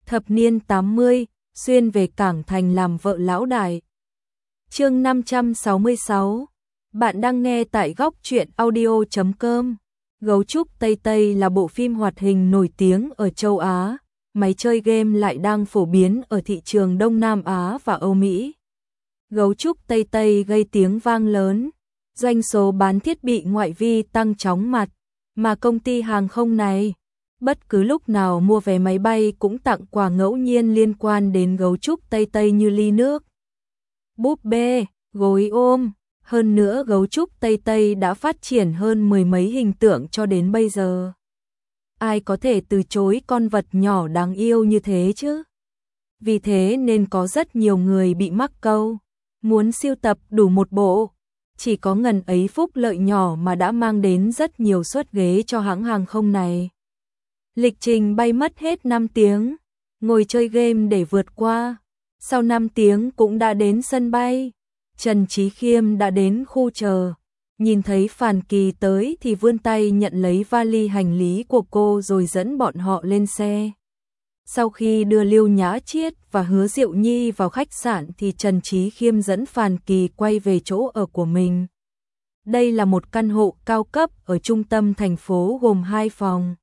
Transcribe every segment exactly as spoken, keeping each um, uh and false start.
Thập niên tám mươi, xuyên về Cảng Thành làm vợ lão đại. Chương năm trăm sáu mươi sáu. Bạn đang nghe tại góc truyện audio chấm com. Gấu trúc Tây Tây là bộ phim hoạt hình nổi tiếng ở châu Á, máy chơi game lại đang phổ biến ở thị trường Đông Nam Á và Âu Mỹ. Gấu trúc Tây Tây gây tiếng vang lớn, doanh số bán thiết bị ngoại vi tăng chóng mặt, mà công ty hàng không này bất cứ lúc nào mua vé máy bay cũng tặng quà ngẫu nhiên liên quan đến gấu trúc Tây Tây như ly nước, búp bê, gối ôm. Hơn nữa gấu trúc Tây Tây đã phát triển hơn mười mấy hình tượng cho đến bây giờ. Ai có thể từ chối con vật nhỏ đáng yêu như thế chứ? Vì thế nên có rất nhiều người bị mắc câu, muốn sưu tập đủ một bộ. Chỉ có ngần ấy phúc lợi nhỏ mà đã mang đến rất nhiều suất ghế cho hãng hàng không này. Lịch trình bay mất hết năm tiếng, ngồi chơi game để vượt qua. Sau năm tiếng cũng đã đến sân bay. Trần Chí Khiêm đã đến khu chờ, nhìn thấy Phàn Kỳ tới thì vươn tay nhận lấy vali hành lý của cô rồi dẫn bọn họ lên xe. Sau khi đưa Liêu Nhã Chiết và Hứa Diệu Nhi vào khách sạn thì Trần Chí Khiêm dẫn Phàn Kỳ quay về chỗ ở của mình. Đây là một căn hộ cao cấp ở trung tâm thành phố gồm hai phòng.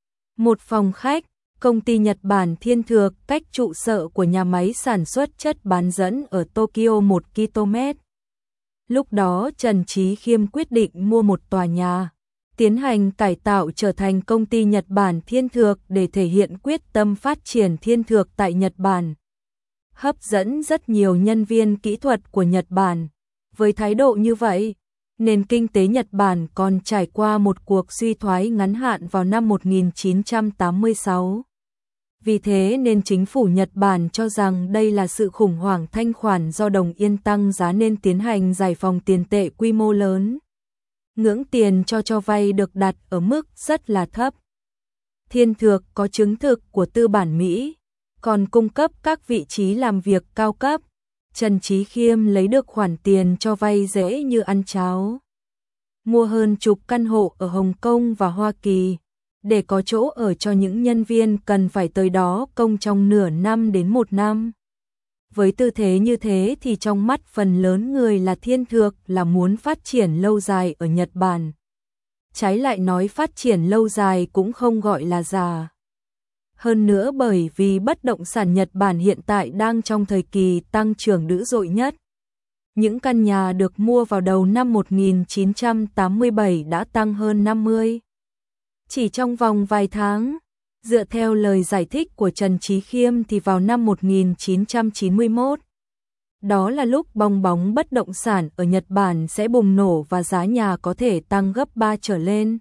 Một phòng khách, công ty Nhật Bản Thiên Thược cách trụ sở của nhà máy sản xuất chất bán dẫn ở Tokyo một ki lô mét. Lúc đó Trần Chí Khiêm quyết định mua một tòa nhà, tiến hành cải tạo trở thành công ty Nhật Bản Thiên Thược để thể hiện quyết tâm phát triển Thiên Thược tại Nhật Bản. Hấp dẫn rất nhiều nhân viên kỹ thuật của Nhật Bản. Với thái độ như vậy, nền kinh tế Nhật Bản còn trải qua một cuộc suy thoái ngắn hạn vào năm một nghìn chín trăm tám mươi sáu. Vì thế nên chính phủ Nhật Bản cho rằng đây là sự khủng hoảng thanh khoản do đồng yên tăng giá nên tiến hành giải phóng tiền tệ quy mô lớn. Ngưỡng tiền cho cho vay được đặt ở mức rất là thấp. Thiên Thược có chứng thực của tư bản Mỹ, còn cung cấp các vị trí làm việc cao cấp. Trần Chí Khiêm lấy được khoản tiền cho vay dễ như ăn cháo. Mua hơn chục căn hộ ở Hồng Kông và Hoa Kỳ, để có chỗ ở cho những nhân viên cần phải tới đó công trong nửa năm đến một năm. Với tư thế như thế thì trong mắt phần lớn người là Thiên Thược là muốn phát triển lâu dài ở Nhật Bản. Trái lại nói phát triển lâu dài cũng không gọi là già. Hơn nữa bởi vì bất động sản Nhật Bản hiện tại đang trong thời kỳ tăng trưởng dữ dội nhất. Những căn nhà được mua vào đầu năm một nghìn chín trăm tám mươi bảy đã tăng hơn năm mươi. Chỉ trong vòng vài tháng, dựa theo lời giải thích của Trần Chí Khiêm thì vào năm một nghìn chín trăm chín mươi mốt, đó là lúc bong bóng bất động sản ở Nhật Bản sẽ bùng nổ và giá nhà có thể tăng gấp ba trở lên.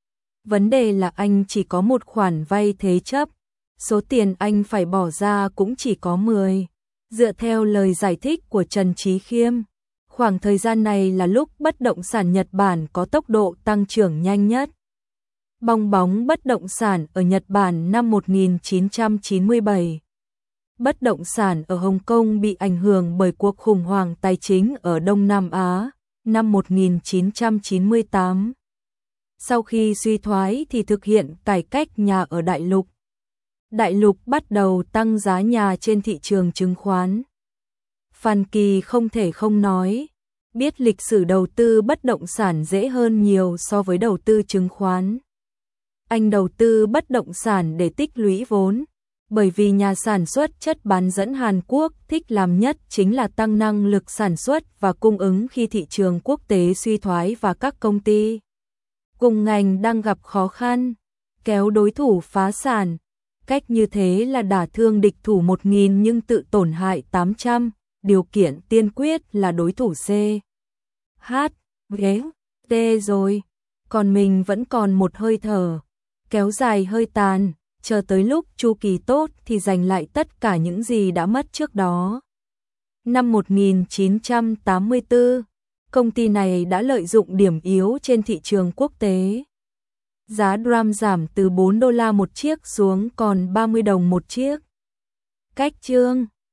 Vấn đề là anh chỉ có một khoản vay thế chấp, số tiền anh phải bỏ ra cũng chỉ có mười. Dựa theo lời giải thích của Trần Chí Khiêm, khoảng thời gian này là lúc bất động sản Nhật Bản có tốc độ tăng trưởng nhanh nhất. Bong bóng bất động sản ở Nhật Bản năm một nghìn chín trăm chín mươi bảy. Bất động sản ở Hồng Kông bị ảnh hưởng bởi cuộc khủng hoảng tài chính ở Đông Nam Á năm một nghìn chín trăm chín mươi tám. Sau khi suy thoái thì thực hiện cải cách nhà ở đại lục. Đại lục bắt đầu tăng giá nhà trên thị trường chứng khoán. Phàn Kỳ không thể không nói, biết lịch sử đầu tư bất động sản dễ hơn nhiều so với đầu tư chứng khoán. Anh đầu tư bất động sản để tích lũy vốn, bởi vì nhà sản xuất chất bán dẫn Hàn Quốc thích làm nhất chính là tăng năng lực sản xuất và cung ứng khi thị trường quốc tế suy thoái và các công ty cùng ngành đang gặp khó khăn, kéo đối thủ phá sản. Cách như thế là đả thương địch thủ một nghìn nhưng tự tổn hại tám trăm, điều kiện tiên quyết là đối thủ C. H. Ghế. T rồi, còn mình vẫn còn một hơi thở. Kéo dài hơi tàn, chờ tới lúc chu kỳ tốt thì giành lại tất cả những gì đã mất trước đó. Năm một nghìn chín trăm tám mươi tư, công ty này đã lợi dụng điểm yếu trên thị trường quốc tế. Giá dram giảm từ bốn đô la một chiếc xuống còn ba mươi đồng một chiếc. Cách chương